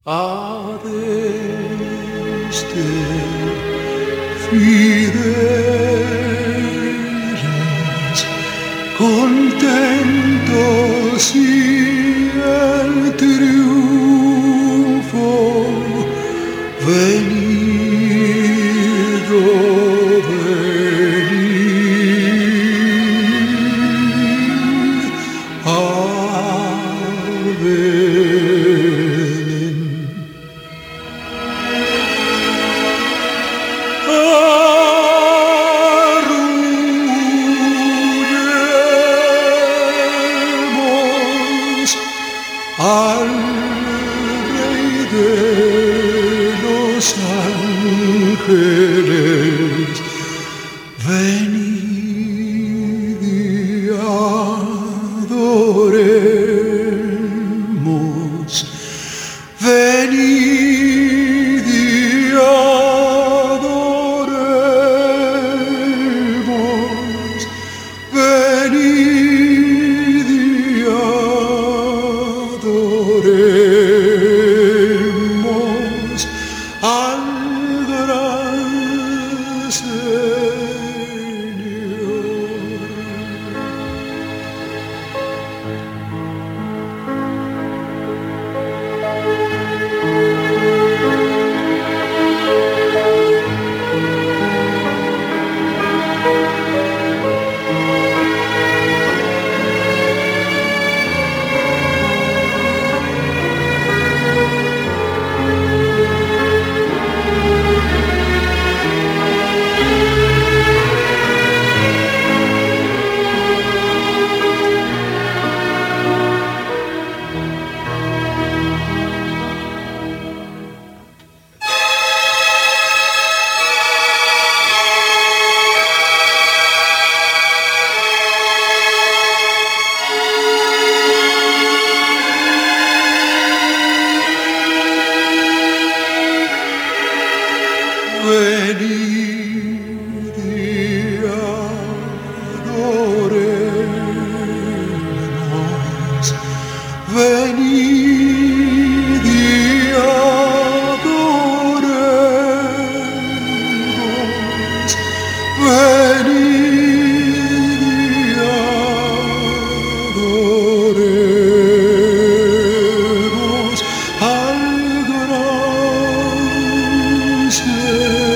Adeste fideles, contentos y el triunfo venido, venid a Belén. Arrullemos al Rey de los ángeles, venid y adoremos, venid y adoremos, venid y adoremos al gran Señor. Venid y adoremos, venid y adoremos, venid y adoremos al gran Señor.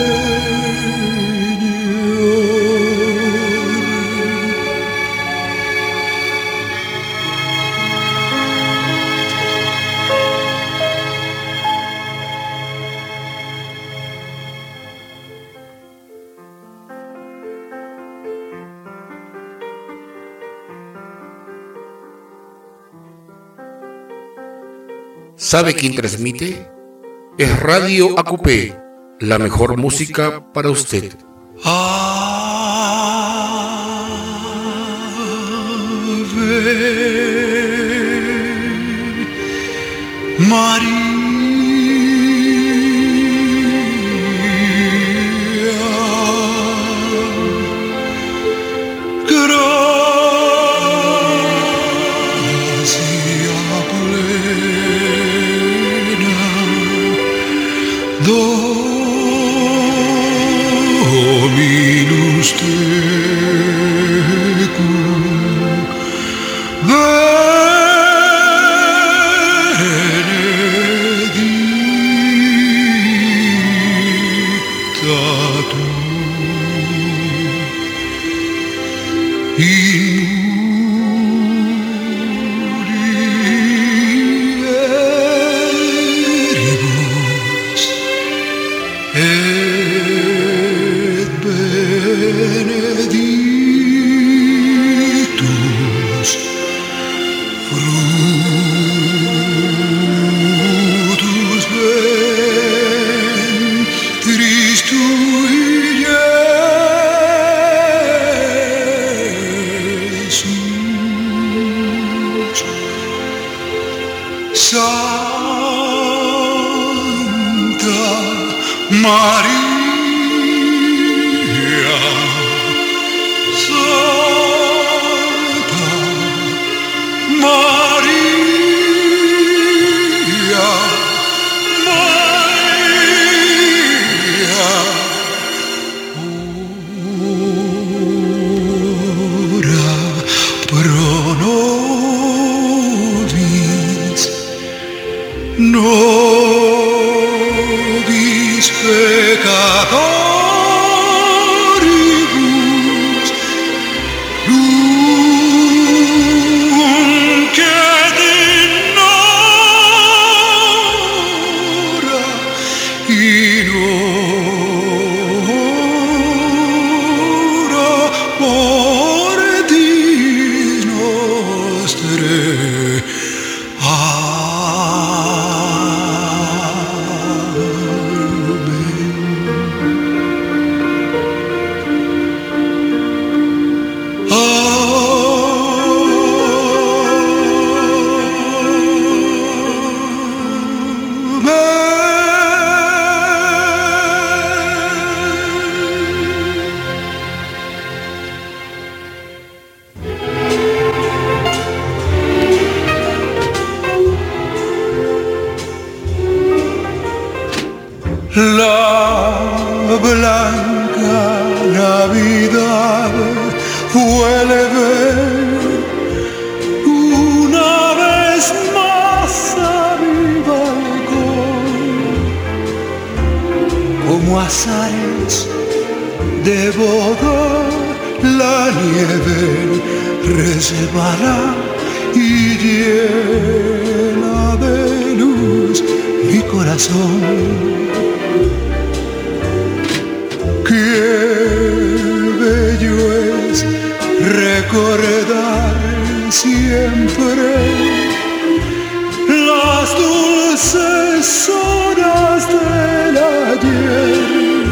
¿Sabe quién transmite? Es Radio AQP, la mejor música para usted. Ave María, gracia plena, Dominus tecum, benedicta tu in mulieribus et benedictus fructus ventris tui, Iesus. Santa Maria, Santa Maria, nobis peccatoribus, nunc et in hora mortis nostrae. La blanca Navidad vuelve una vez más a mi balcón, como azares de boda la nieve resbala y llena de luz mi corazón. Qué bello es recordar siempre las dulces horas del ayer,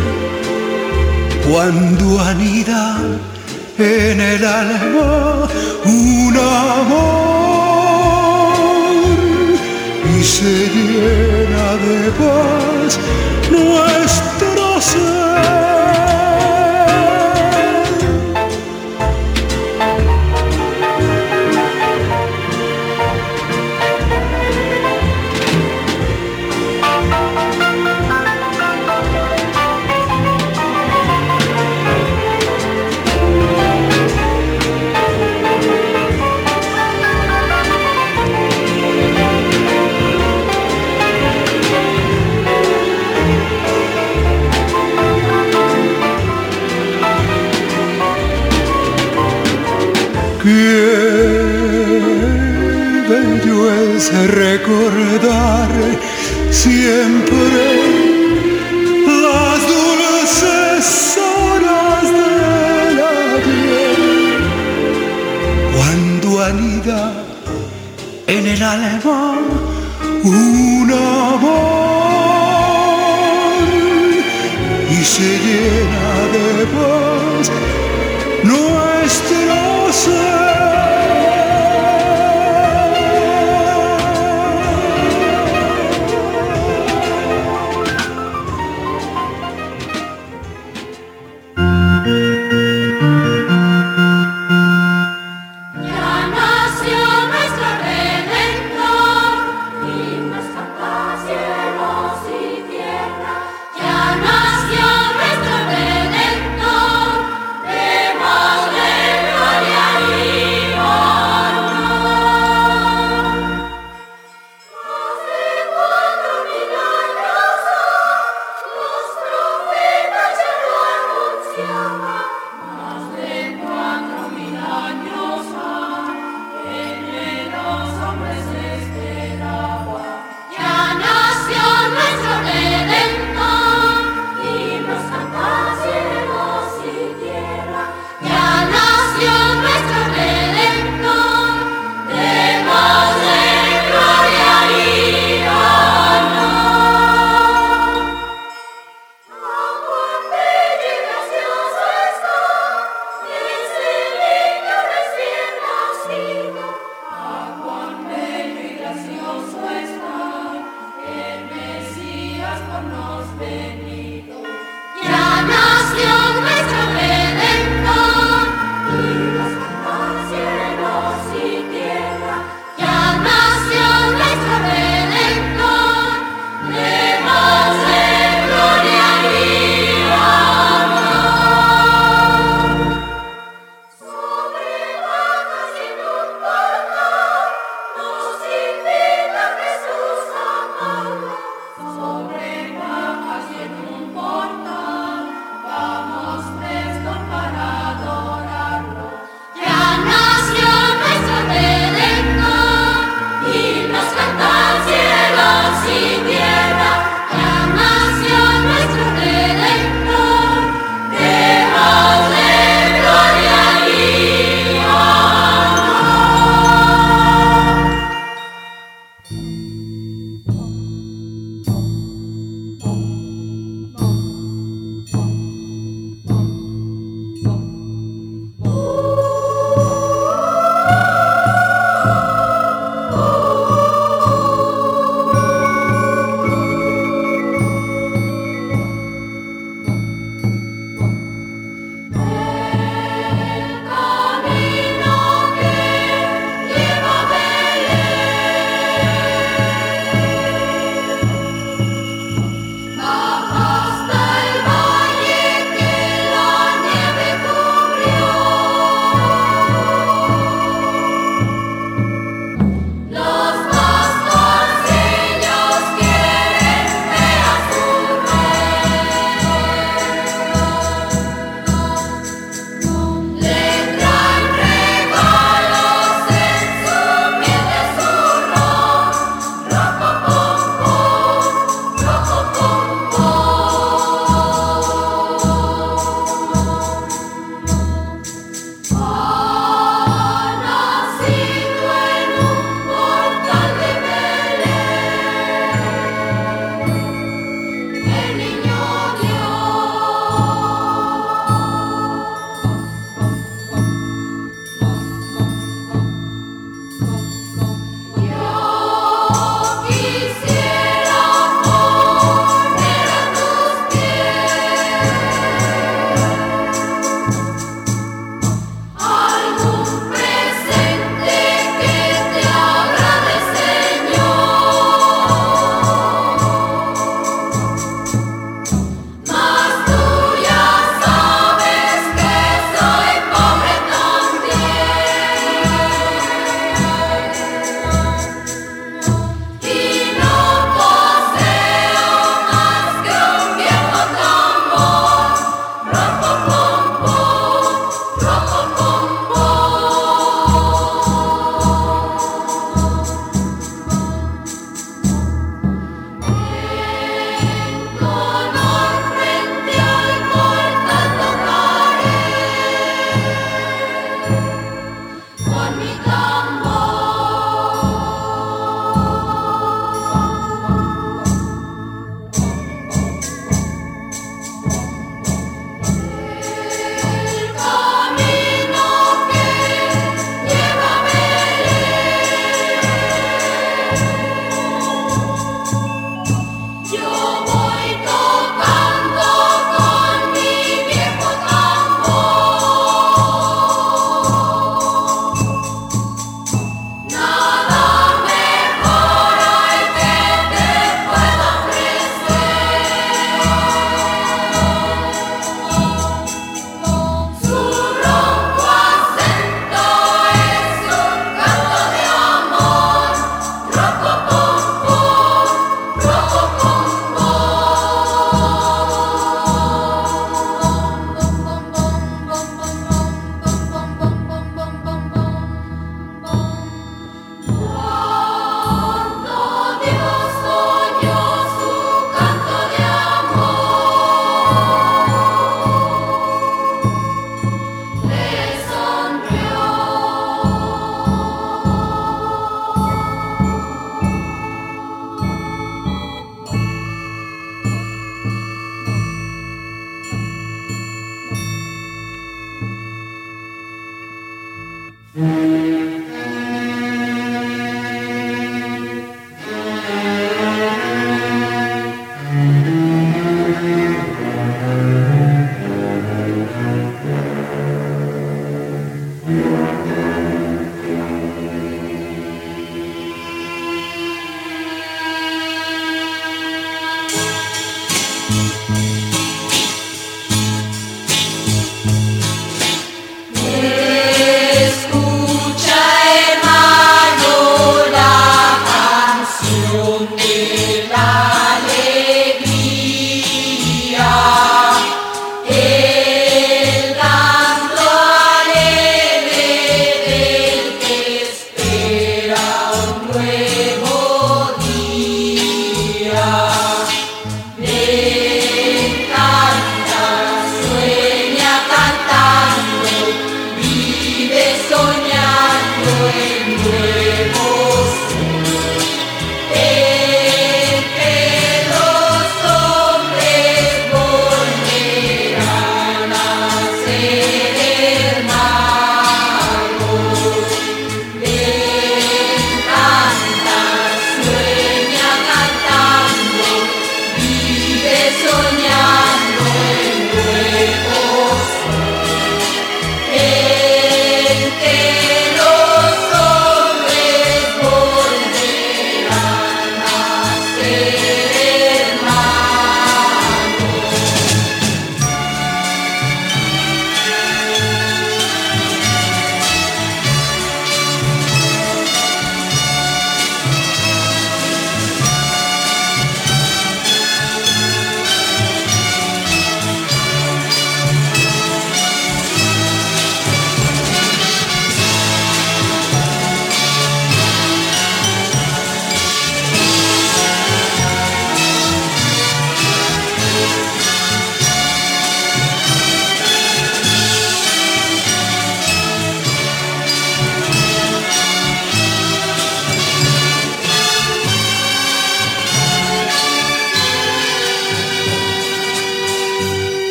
cuando anida en el alma un amor y se llena de paz nuestro ser. Qué bello es recordar siempre las dulces horas del ayer, cuando anida en el alma un amor y se llena de paz nuestro ser.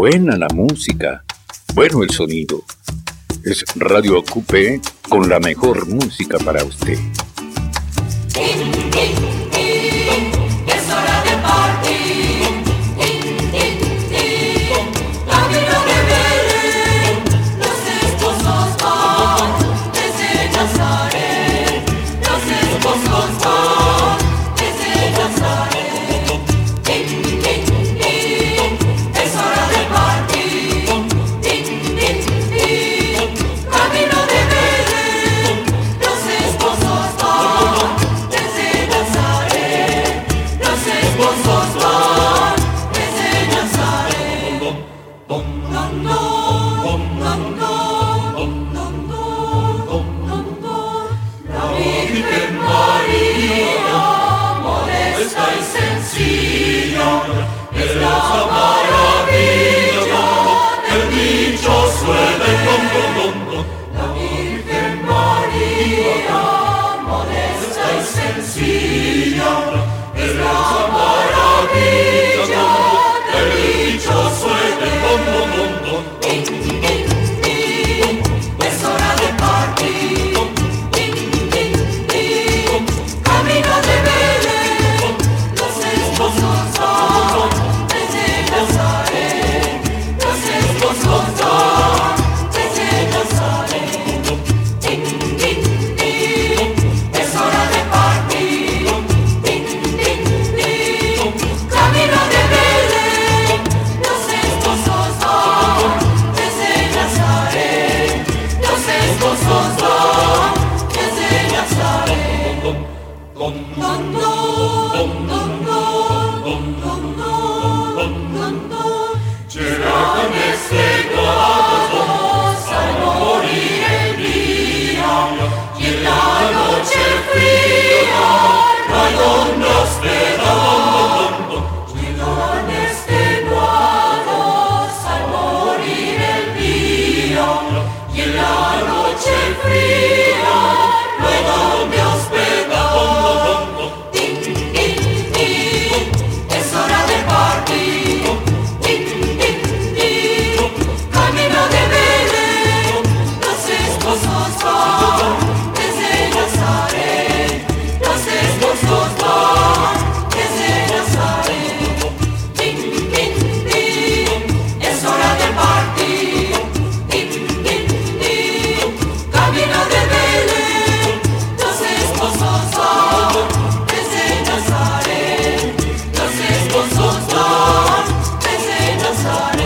buena la música, bueno el sonido. Es Radio Acupé con la mejor música para usted. Es hora de partir. Camino de Belén, los esposos van desde Nazaret. Los esposos van desde Nazaret. Es hora de partir. Camino de Belén, los esposos van desde Nazaret. Los esposos van desde Nazaret. La Virgen María, modesta y sencilla, es la maravilla del dichoso Edén. La Virgen María, modesta y sencilla, es la maravilla del dichoso Edén. Es hora de partir. Camino de Belén, los esposos van desde Nazaret. Los esposos van desde Nazaret. Es hora de partir. Camino de Belén, los esposos van desde Nazaret. Los esposos van desde Nazaret. Llegan estrenados al morir el día, y en la noche fría no hay donde hospedar. Llegan extenuados al morir el día, y en la noche fría no hay donde hospedar. Es hora de partir. Camino de Belén, los esposos van desde Nazaret. Los esposos van desde Nazaret. Es hora de partir. Camino de Belén, los esposos van desde Nazaret. Los esposos van desde Nazaret.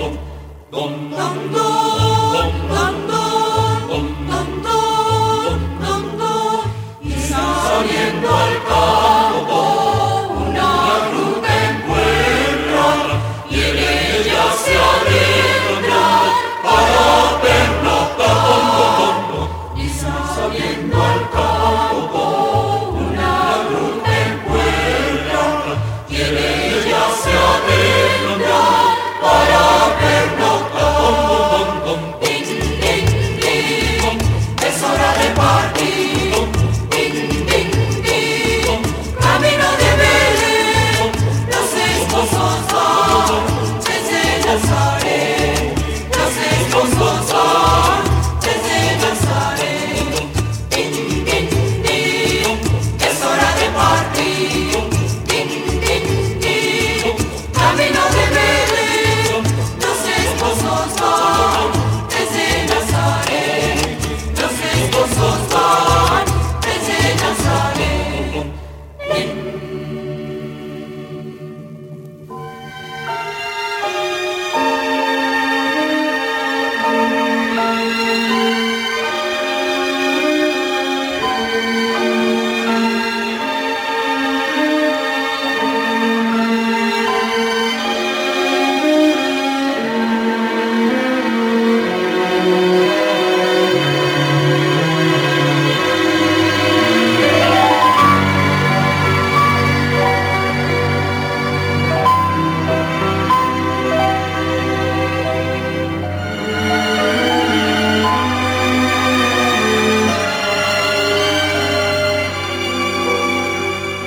Y saliendo al campo, una ruta encuentra, y en ella se adentra para pernoctar. Y saliendo al campo, una ruta encuentra, y en ella se adentra para pernoctar. Es hora de partir. Camino de Belén, los esposos van desde Nazaret. Los esposos van desde Nazaret. Es hora de partir. Camino de Belén, los esposos van desde Nazaret. Los esposos van desde Nazaret.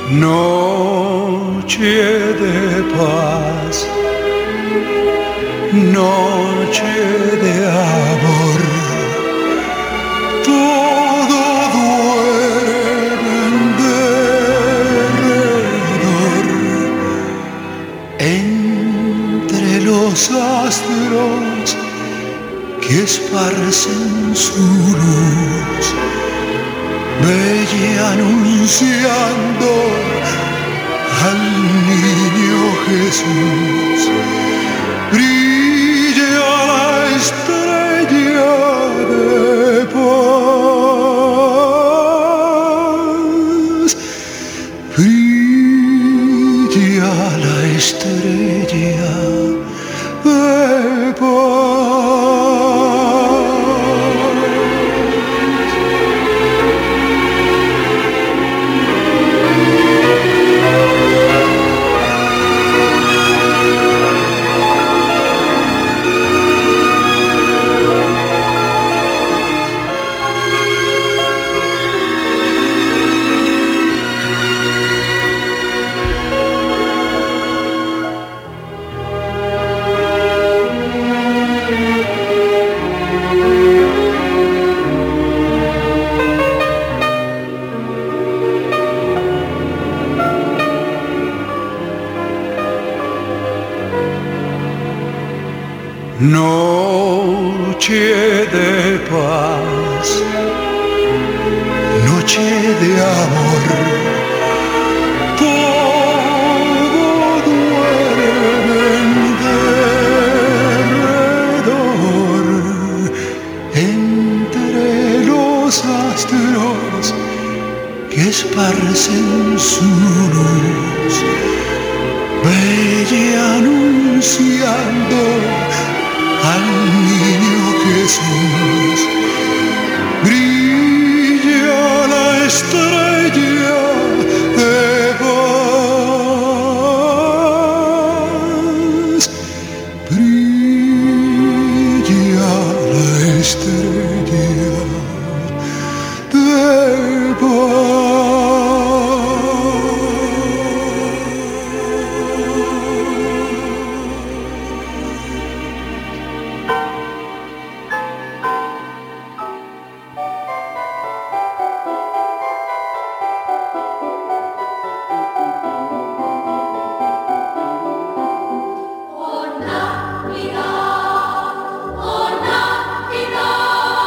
Noche de paz, noche de amor, todo duerme en derredor, entre los astros que esparcen su luz, bella anunciando al niño Jesús. Brilla la estrella de paz, brilla la estrella de paz. Noche de paz, noche de amor, todo duerme en derredor, entre los astros que esparcen su luz, bella anunciando al niño Jesús. Brilla la estrella de paz, brilla la estrella de paz. Oh Navidad,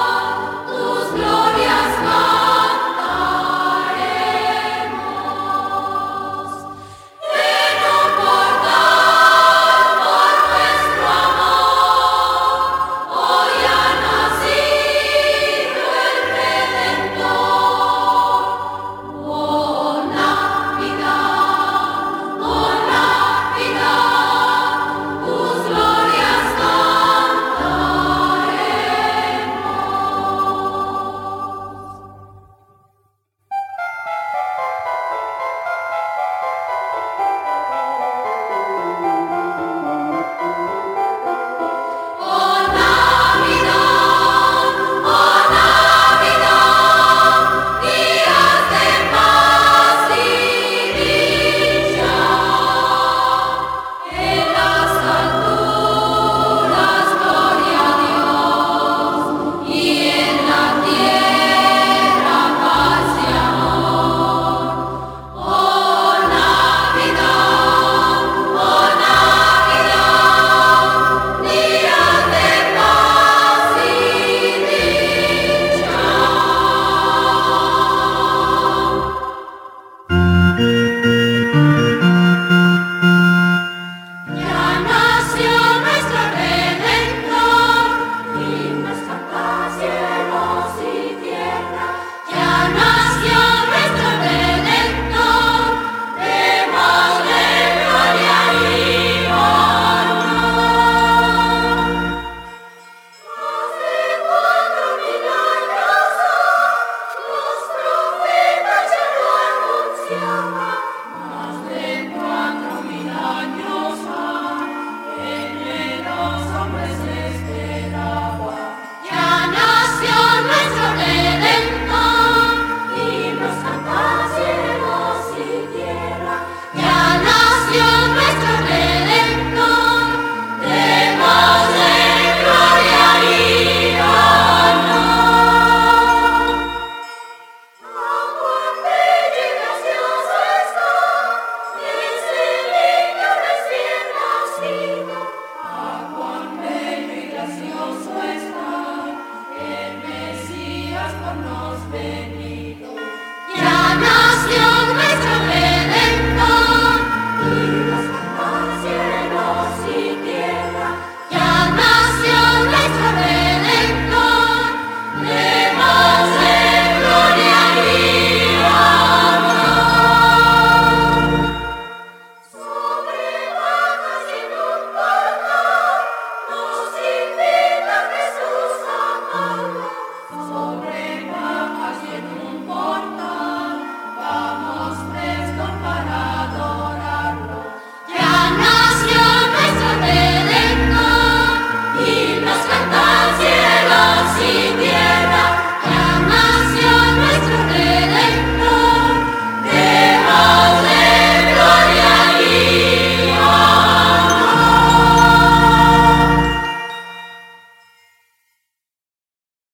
Amén.